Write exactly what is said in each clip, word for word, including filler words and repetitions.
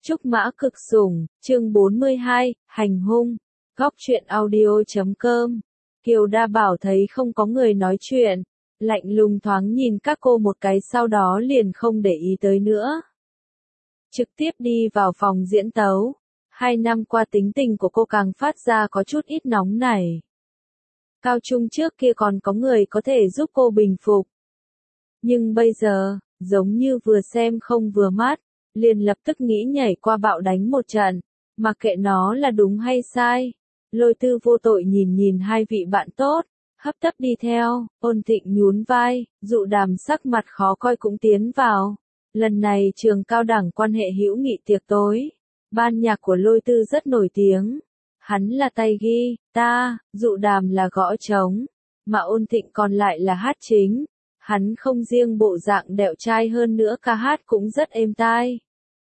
Trúc Mã Cực Sủng, chương bốn mươi hai, Hành hung. Góc truyện audio chấm com. Kiều Đa Bảo thấy không có người nói chuyện, lạnh lùng thoáng nhìn các cô một cái sau đó liền không để ý tới nữa. Trực tiếp đi vào phòng diễn tấu. Hai năm qua tính tình của cô càng phát ra có chút ít nóng nảy. Cao trung trước kia còn có người có thể giúp cô bình phục. Nhưng bây giờ, giống như vừa xem không vừa mắt, liền lập tức nghĩ nhảy qua bạo đánh một trận, mặc kệ nó là đúng hay sai. Lôi Tư vô tội nhìn nhìn hai vị bạn tốt, hấp tấp đi theo, Ôn Thịnh nhún vai, Dụ Đàm sắc mặt khó coi cũng tiến vào. Lần này trường cao đẳng quan hệ hữu nghị tiệc tối, ban nhạc của Lôi Tư rất nổi tiếng. Hắn là tay ghi, ta, Dụ Đàm là gõ trống, mà Ôn Thịnh còn lại là hát chính. Hắn không riêng bộ dạng đẹo trai hơn nữa ca hát cũng rất êm tai.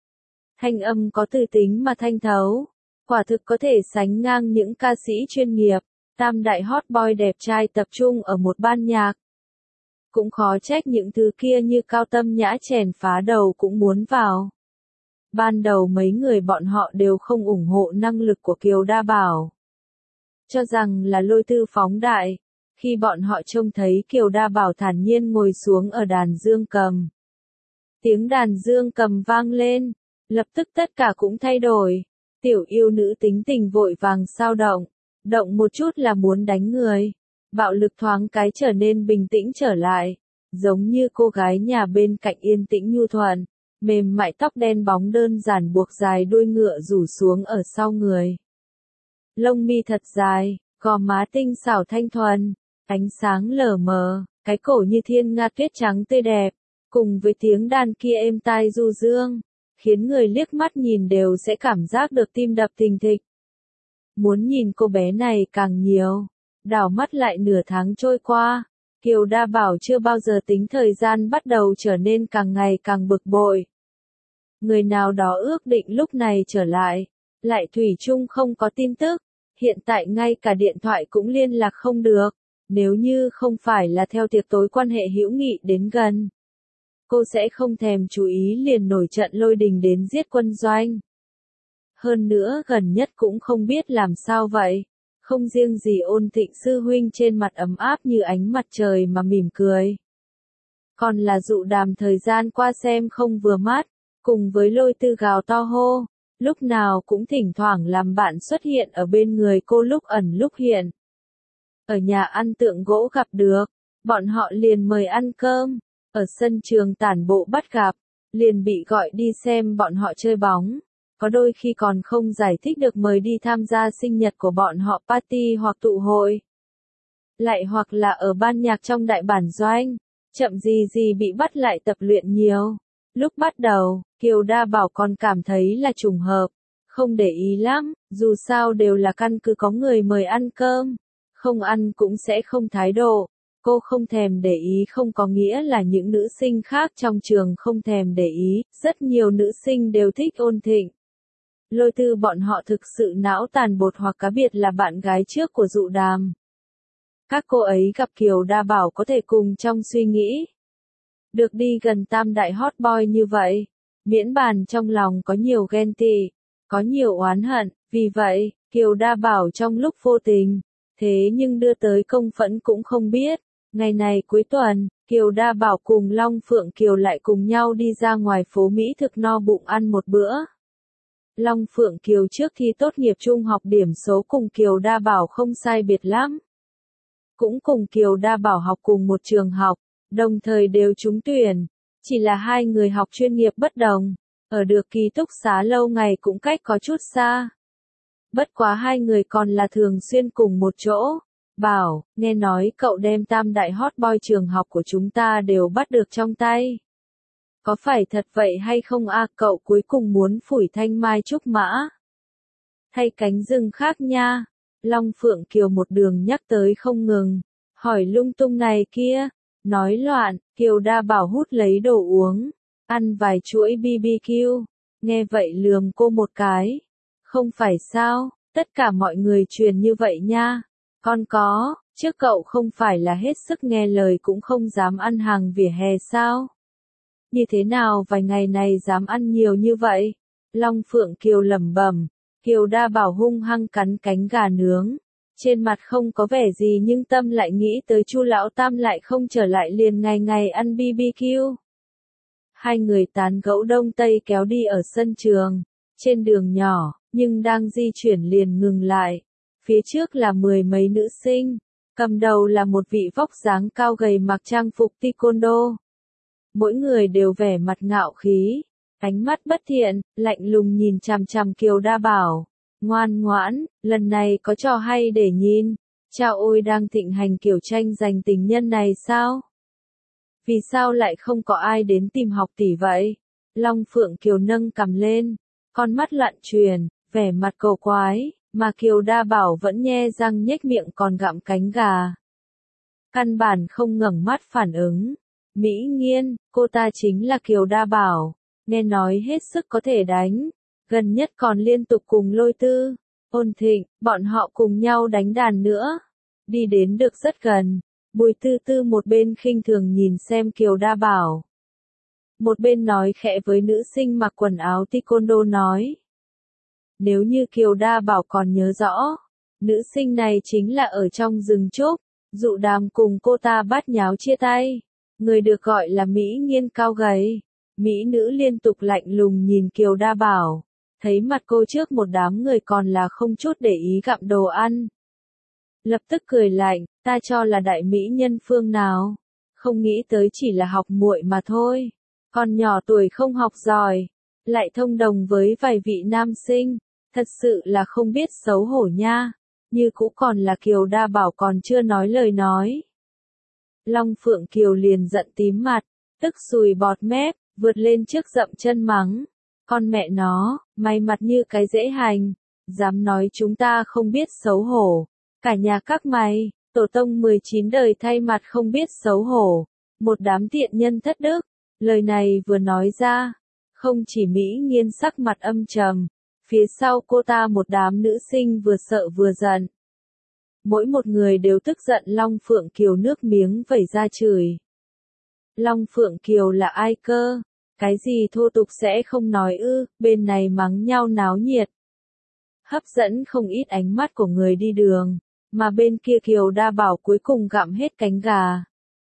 Thanh âm có từ tính mà thanh thấu, quả thực có thể sánh ngang những ca sĩ chuyên nghiệp. Tam đại hot boy đẹp trai tập trung ở một ban nhạc. Cũng khó trách những thứ kia như Cao Tâm Nhã chèn phá đầu cũng muốn vào. Ban đầu mấy người bọn họ đều không ủng hộ năng lực của Kiều Đa Bảo, cho rằng là Lôi Tư phóng đại. Khi bọn họ trông thấy Kiều Đa Bảo thản nhiên ngồi xuống ở đàn dương cầm. Tiếng đàn dương cầm vang lên, lập tức tất cả cũng thay đổi. Tiểu yêu nữ tính tình vội vàng xao động, động một chút là muốn đánh người. Bạo lực thoáng cái trở nên bình tĩnh trở lại, giống như cô gái nhà bên cạnh yên tĩnh nhu thuận, mềm mại tóc đen bóng đơn giản buộc dài đuôi ngựa rủ xuống ở sau người. Lông mi thật dài, gò má tinh xảo thanh thuần. Ánh sáng lờ mờ, cái cổ như thiên nga tuyết trắng tươi đẹp, cùng với tiếng đàn kia êm tai du dương, khiến người liếc mắt nhìn đều sẽ cảm giác được tim đập thình thịch. Muốn nhìn cô bé này càng nhiều, đảo mắt lại nửa tháng trôi qua, Kiều Đa Bảo chưa bao giờ tính thời gian bắt đầu trở nên càng ngày càng bực bội. Người nào đó ước định lúc này trở lại, lại thủy chung không có tin tức, hiện tại ngay cả điện thoại cũng liên lạc không được. Nếu như không phải là theo tiệc tối quan hệ hữu nghị đến gần, cô sẽ không thèm chú ý liền nổi trận lôi đình đến giết quân doanh. Hơn nữa gần nhất cũng không biết làm sao vậy, không riêng gì Ôn Thịnh sư huynh trên mặt ấm áp như ánh mặt trời mà mỉm cười. Còn là Dụ Đàm thời gian qua xem không vừa mắt, cùng với Lôi Tư gào to hô, lúc nào cũng thỉnh thoảng làm bạn xuất hiện ở bên người cô lúc ẩn lúc hiện. Ở nhà ăn tượng gỗ gặp được, bọn họ liền mời ăn cơm, ở sân trường tản bộ bắt gặp, liền bị gọi đi xem bọn họ chơi bóng, có đôi khi còn không giải thích được mời đi tham gia sinh nhật của bọn họ party hoặc tụ hội. Lại hoặc là ở ban nhạc trong đại bản doanh, chậm gì gì bị bắt lại tập luyện nhiều. Lúc bắt đầu, Kiều Đa Bảo còn cảm thấy là trùng hợp, không để ý lắm, dù sao đều là căn cứ có người mời ăn cơm. Không ăn cũng sẽ không thái độ. Cô không thèm để ý không có nghĩa là những nữ sinh khác trong trường không thèm để ý, rất nhiều nữ sinh đều thích Ôn Thịnh. Lôi Tư bọn họ thực sự não tàn bột hoặc cá biệt là bạn gái trước của Dụ Đàm. Các cô ấy gặp Kiều Đa Bảo có thể cùng trong suy nghĩ. Được đi gần tam đại hot boy như vậy, miễn bàn trong lòng có nhiều ghen tị, có nhiều oán hận, vì vậy, Kiều Đa Bảo trong lúc vô tình, thế nhưng đưa tới công phẫn cũng không biết. Ngày này cuối tuần, Kiều Đa Bảo cùng Long Phượng Kiều lại cùng nhau đi ra ngoài phố Mỹ thực no bụng ăn một bữa. Long Phượng Kiều trước khi tốt nghiệp trung học điểm số cùng Kiều Đa Bảo không sai biệt lắm. Cũng cùng Kiều Đa Bảo học cùng một trường học, đồng thời đều trúng tuyển. Chỉ là hai người học chuyên nghiệp bất đồng, ở được ký túc xá lâu ngày cũng cách có chút xa. Bất quá hai người còn là thường xuyên cùng một chỗ. Bảo, nghe nói cậu đem tam đại hot boy trường học của chúng ta đều bắt được trong tay. Có phải thật vậy hay không a? Cậu cuối cùng muốn phủi thanh mai trúc mã thay cánh rừng khác nha. Long Phượng Kiều một đường nhắc tới không ngừng, hỏi lung tung này kia, nói loạn. Kiều Đa Bảo hút lấy đồ uống, ăn vài chuỗi bê bê kiu, nghe vậy lườm cô một cái. Không phải sao, tất cả mọi người truyền như vậy nha. Con có, trước cậu không phải là hết sức nghe lời cũng không dám ăn hàng vỉa hè sao? Như thế nào vài ngày này dám ăn nhiều như vậy? Long Phượng Kiều lẩm bẩm, Kiều Đa Bảo hung hăng cắn cánh gà nướng. Trên mặt không có vẻ gì nhưng tâm lại nghĩ tới Chu lão tam lại không trở lại liền ngày ngày ăn bi bi kiu. Hai người tán gẫu đông tây kéo đi ở sân trường, trên đường nhỏ, nhưng đang di chuyển liền ngừng lại. Phía trước là mười mấy nữ sinh, cầm đầu là một vị vóc dáng cao gầy mặc trang phục taekwondo. Mỗi người đều vẻ mặt ngạo khí, ánh mắt bất thiện, lạnh lùng nhìn chằm chằm Kiều Đa Bảo. Ngoan ngoãn, lần này có trò hay để nhìn. Chao ôi đang thịnh hành kiểu tranh giành tình nhân này sao? Vì sao lại không có ai đến tìm học tỷ vậy? Long Phượng Kiều nâng cằm lên, con mắt loạn truyền, vẻ mặt cầu quái, mà Kiều Đa Bảo vẫn nhe răng nhếch miệng còn gặm cánh gà. Căn bản không ngẩng mắt phản ứng. Mỹ Nghiên, cô ta chính là Kiều Đa Bảo, nghe nói hết sức có thể đánh, gần nhất còn liên tục cùng Lôi Tư, Ôn Thịnh, bọn họ cùng nhau đánh đàn nữa. Đi đến được rất gần, Bùi Tư Tư một bên khinh thường nhìn xem Kiều Đa Bảo. Một bên nói khẽ với nữ sinh mặc quần áo taekwondo nói. Nếu như Kiều Đa Bảo còn nhớ rõ, nữ sinh này chính là ở trong rừng trúc, dụ đàm cùng cô ta bát nháo chia tay. Người được gọi là Mỹ Nghiên cao gầy. Mỹ nữ liên tục lạnh lùng nhìn Kiều Đa Bảo. Thấy mặt cô trước một đám người còn là không chút để ý gặm đồ ăn. Lập tức cười lạnh, ta cho là đại mỹ nhân phương nào. Không nghĩ tới chỉ là học muội mà thôi. Còn nhỏ tuổi không học giỏi, lại thông đồng với vài vị nam sinh. Thật sự là không biết xấu hổ nha. Như cũ còn là Kiều Đa Bảo còn chưa nói lời nói. Long Phượng Kiều liền giận tím mặt, tức sùi bọt mép, vượt lên trước dậm chân mắng. Con mẹ nó, mày mặt như cái dễ hành, dám nói chúng ta không biết xấu hổ. Cả nhà các mày, tổ tông mười chín đời thay mặt không biết xấu hổ. Một đám tiện nhân thất đức. Lời này vừa nói ra, không chỉ Mỹ Nghiên sắc mặt âm trầm, phía sau cô ta một đám nữ sinh vừa sợ vừa giận. Mỗi một người đều tức giận Long Phượng Kiều nước miếng vẩy ra chửi. Long Phượng Kiều là ai cơ? Cái gì thô tục sẽ không nói ư, bên này mắng nhau náo nhiệt. Hấp dẫn không ít ánh mắt của người đi đường, mà bên kia Kiều Đa Bảo cuối cùng gặm hết cánh gà.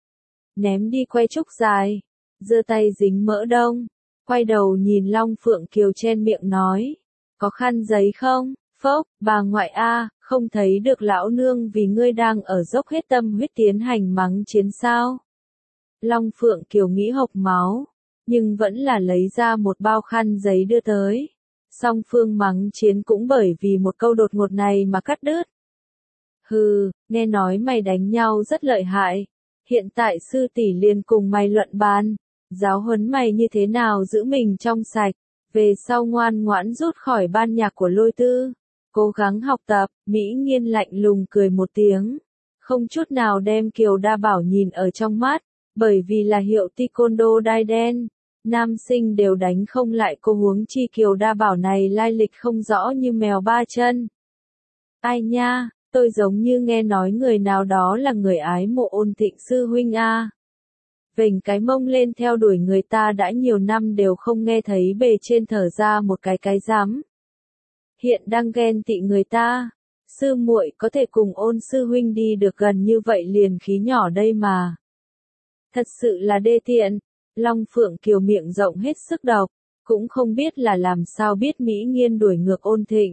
Ném đi que trúc dài, giơ tay dính mỡ đông, quay đầu nhìn Long Phượng Kiều chen miệng nói. Có khăn giấy không? Phốc, bà ngoại a, không thấy được lão nương vì ngươi đang ở dốc hết tâm huyết tiến hành mắng chiến sao. Long Phượng Kiều nghĩ hộc máu, nhưng vẫn là lấy ra một bao khăn giấy đưa tới. Song phương mắng chiến cũng bởi vì một câu đột ngột này mà cắt đứt. Hừ, nghe nói mày đánh nhau rất lợi hại. Hiện tại sư tỷ liền cùng mày luận bàn. Giáo huấn mày như thế nào giữ mình trong sạch. Về sau ngoan ngoãn rút khỏi ban nhạc của Lôi Tư. Cố gắng học tập, Mỹ Nghiên lạnh lùng cười một tiếng. Không chút nào đem Kiều Đa Bảo nhìn ở trong mắt. Bởi vì là hiệu taekwondo đai đen. Nam sinh đều đánh không lại cô huống chi Kiều Đa Bảo này lai lịch không rõ như mèo ba chân. Ai nha, tôi giống như nghe nói người nào đó là người ái mộ Ôn Thịnh sư huynh a. Vểnh cái mông lên theo đuổi người ta đã nhiều năm đều không nghe thấy bề trên thở ra một cái cái rắm. Hiện đang ghen tị người ta. Sư muội có thể cùng Ôn sư huynh đi được gần như vậy liền khí nhỏ đây mà. Thật sự là đê tiện. Long Phượng Kiều miệng rộng hết sức độc, cũng không biết là làm sao biết Mỹ Nghiên đuổi ngược Ôn Thịnh.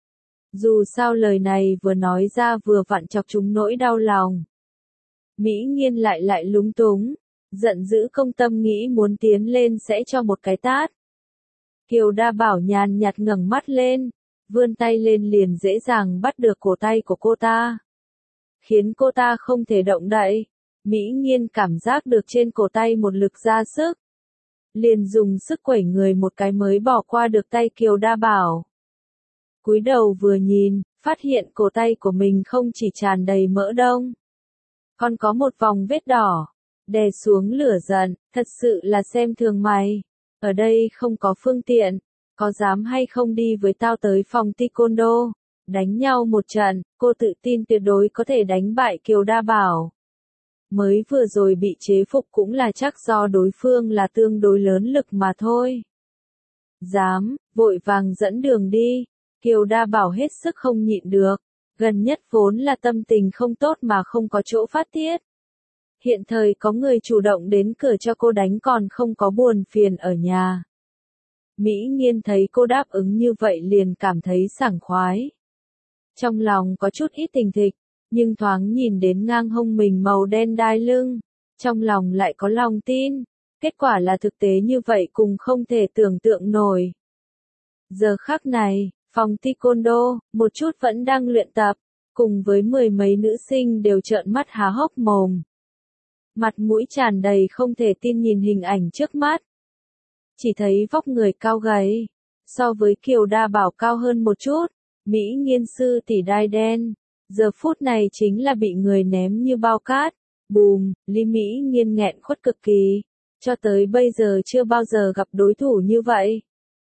Dù sao lời này vừa nói ra vừa vặn chọc chúng nỗi đau lòng. Mỹ Nghiên lại lại lúng túng, giận dữ công tâm nghĩ muốn tiến lên sẽ cho một cái tát. Kiều Đa Bảo nhàn nhạt ngẩng mắt lên, vươn tay lên liền dễ dàng bắt được cổ tay của cô ta. Khiến cô ta không thể động đậy. Mỹ Nghiên cảm giác được trên cổ tay một lực ra sức. Liền dùng sức quẩy người một cái mới bỏ qua được tay Kiều Đa Bảo. Cúi đầu vừa nhìn, phát hiện cổ tay của mình không chỉ tràn đầy mỡ đông. Còn có một vòng vết đỏ. Đè xuống lửa giận, thật sự là xem thường mày. Ở đây không có phương tiện. Có dám hay không đi với tao tới phòng taekwondo. Đánh nhau một trận, cô tự tin tuyệt đối có thể đánh bại Kiều Đa Bảo. Mới vừa rồi bị chế phục cũng là chắc do đối phương là tương đối lớn lực mà thôi. Dám, vội vàng dẫn đường đi. Kiều Đa Bảo hết sức không nhịn được. Gần nhất vốn là tâm tình không tốt mà không có chỗ phát tiết. Hiện thời có người chủ động đến cửa cho cô đánh còn không có buồn phiền ở nhà. Mỹ Nghiên thấy cô đáp ứng như vậy liền cảm thấy sảng khoái. Trong lòng có chút ít tình thịch, nhưng thoáng nhìn đến ngang hông mình màu đen đai lưng, trong lòng lại có lòng tin. Kết quả là thực tế như vậy cùng không thể tưởng tượng nổi. Giờ khắc này, phòng taekwondo, một chút vẫn đang luyện tập, cùng với mười mấy nữ sinh đều trợn mắt há hốc mồm. Mặt mũi tràn đầy không thể tin nhìn hình ảnh trước mắt. Chỉ thấy vóc người cao gầy, so với Kiều Đa Bảo cao hơn một chút, Mỹ Nghiên sư tỷ đai đen, giờ phút này chính là bị người ném như bao cát, bùm, Lý Mỹ Nghiên nghẹn khuất cực kỳ, cho tới bây giờ chưa bao giờ gặp đối thủ như vậy.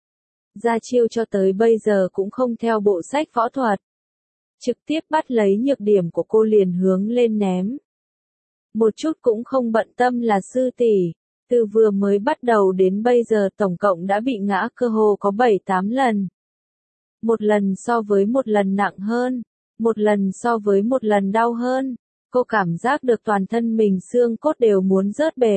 Ra chiêu cho tới bây giờ cũng không theo bộ sách võ thuật. Trực tiếp bắt lấy nhược điểm của cô liền hướng lên ném. Một chút cũng không bận tâm là sư tỷ, từ vừa mới bắt đầu đến bây giờ tổng cộng đã bị ngã cơ hồ có bảy tám lần. Một lần so với một lần nặng hơn, một lần so với một lần đau hơn, cô cảm giác được toàn thân mình xương cốt đều muốn rớt bể.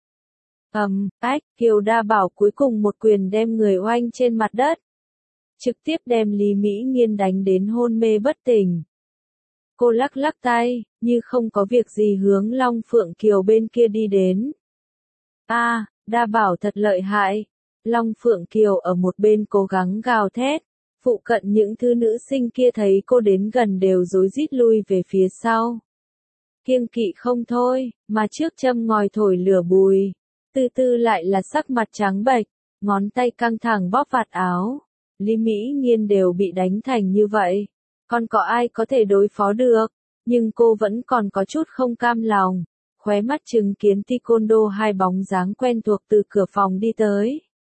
Ầm, ách, Kiều Đa Bảo cuối cùng một quyền đem người oanh trên mặt đất. Trực tiếp đem Lý Mỹ Nghiên đánh đến hôn mê bất tỉnh. Cô lắc lắc tay, như không có việc gì hướng Long Phượng Kiều bên kia đi đến. A, à, Đa Bảo thật lợi hại. Long Phượng Kiều ở một bên cố gắng gào thét. Phụ cận những thứ nữ sinh kia thấy cô đến gần đều rối rít lui về phía sau. Kiêng kỵ không thôi, mà trước châm ngòi thổi lửa bùi. Từ từ lại là sắc mặt trắng bệch, ngón tay căng thẳng bóp vạt áo. Lý Mỹ Nghiên đều bị đánh thành như vậy. Còn có ai có thể đối phó được, nhưng cô vẫn còn có chút không cam lòng. Khóe mắt chứng kiến taekwondo hai bóng dáng quen thuộc từ cửa phòng đi tới.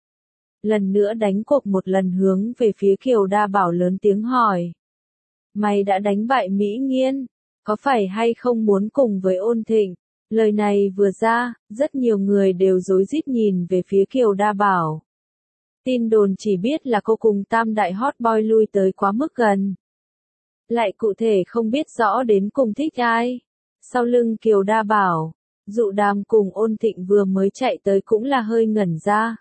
Lần nữa đánh cộp một lần hướng về phía Kiều Đa Bảo lớn tiếng hỏi. Mày đã đánh bại Mỹ Nghiên, có phải hay không muốn cùng với Ôn Thịnh? Lời này vừa ra, rất nhiều người đều rối rít nhìn về phía Kiều Đa Bảo. Tin đồn chỉ biết là cô cùng tam đại hot boy lui tới quá mức gần. Lại cụ thể không biết rõ đến cùng thích ai. Sau lưng Kiều Đa Bảo, Dụ Đàm cùng Ôn Thịnh vừa mới chạy tới cũng là hơi ngẩn ra.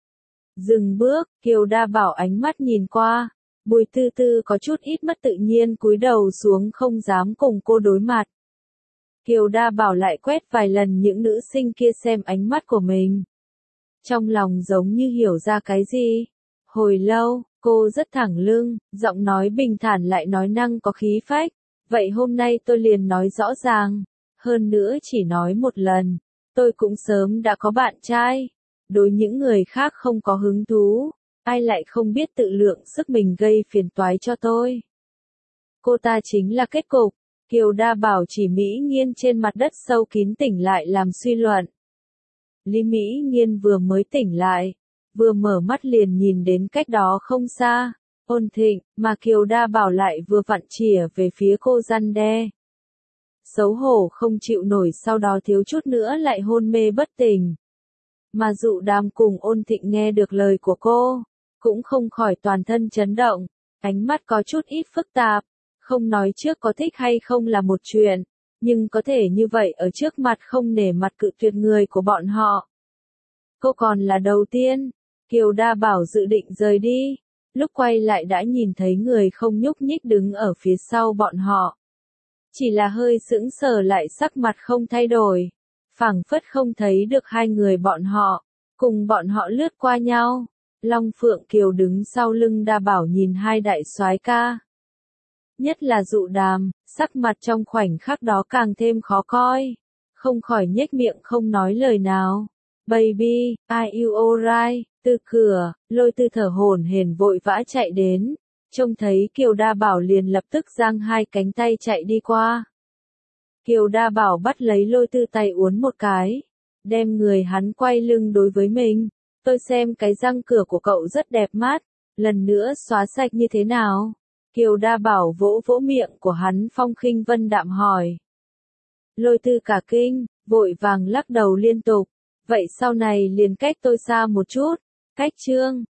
Dừng bước, Kiều Đa Bảo ánh mắt nhìn qua, Bùi Tư Tư có chút ít mất tự nhiên cúi đầu xuống không dám cùng cô đối mặt. Kiều Đa Bảo lại quét vài lần những nữ sinh kia xem ánh mắt của mình. Trong lòng giống như hiểu ra cái gì. Hồi lâu, cô rất thẳng lưng, giọng nói bình thản lại nói năng có khí phách. Vậy hôm nay tôi liền nói rõ ràng. Hơn nữa chỉ nói một lần. Tôi cũng sớm đã có bạn trai. Đối những người khác không có hứng thú. Ai lại không biết tự lượng sức mình gây phiền toái cho tôi. Cô ta chính là kết cục. Kiều Đa Bảo chỉ Mỹ Nghiên trên mặt đất sâu kín tỉnh lại làm suy luận. Lý Mỹ Nghiên vừa mới tỉnh lại, vừa mở mắt liền nhìn đến cách đó không xa, Ôn Thịnh, mà Kiều Đa Bảo lại vừa vặn chìa về phía cô răn đe. Xấu hổ không chịu nổi sau đó thiếu chút nữa lại hôn mê bất tỉnh. Mà Dụ Đàm cùng Ôn Thịnh nghe được lời của cô, cũng không khỏi toàn thân chấn động, ánh mắt có chút ít phức tạp. Không nói trước có thích hay không là một chuyện, nhưng có thể như vậy ở trước mặt không nể mặt cự tuyệt người của bọn họ. Cô còn là đầu tiên, Kiều Đa Bảo dự định rời đi, lúc quay lại đã nhìn thấy người không nhúc nhích đứng ở phía sau bọn họ. Chỉ là hơi sững sờ lại sắc mặt không thay đổi, phảng phất không thấy được hai người bọn họ, cùng bọn họ lướt qua nhau. Long Phượng Kiều đứng sau lưng Đa Bảo nhìn hai đại soái ca. Nhất là Dụ Đàm, sắc mặt trong khoảnh khắc đó càng thêm khó coi. Không khỏi nhếch miệng không nói lời nào. Baby, are you alright? Từ cửa, Lôi Tư thở hổn hển vội vã chạy đến. Trông thấy Kiều Đa Bảo liền lập tức giang hai cánh tay chạy đi qua. Kiều Đa Bảo bắt lấy Lôi Tư tay uốn một cái. Đem người hắn quay lưng đối với mình. Tôi xem cái răng cửa của cậu rất đẹp mắt. Lần nữa xóa sạch như thế nào? Kiều Đa Bảo vỗ vỗ miệng của hắn phong khinh vân đạm hỏi. Lôi Tư cả kinh, vội vàng lắc đầu liên tục. Vậy sau này liền cách tôi xa một chút. Cách chương.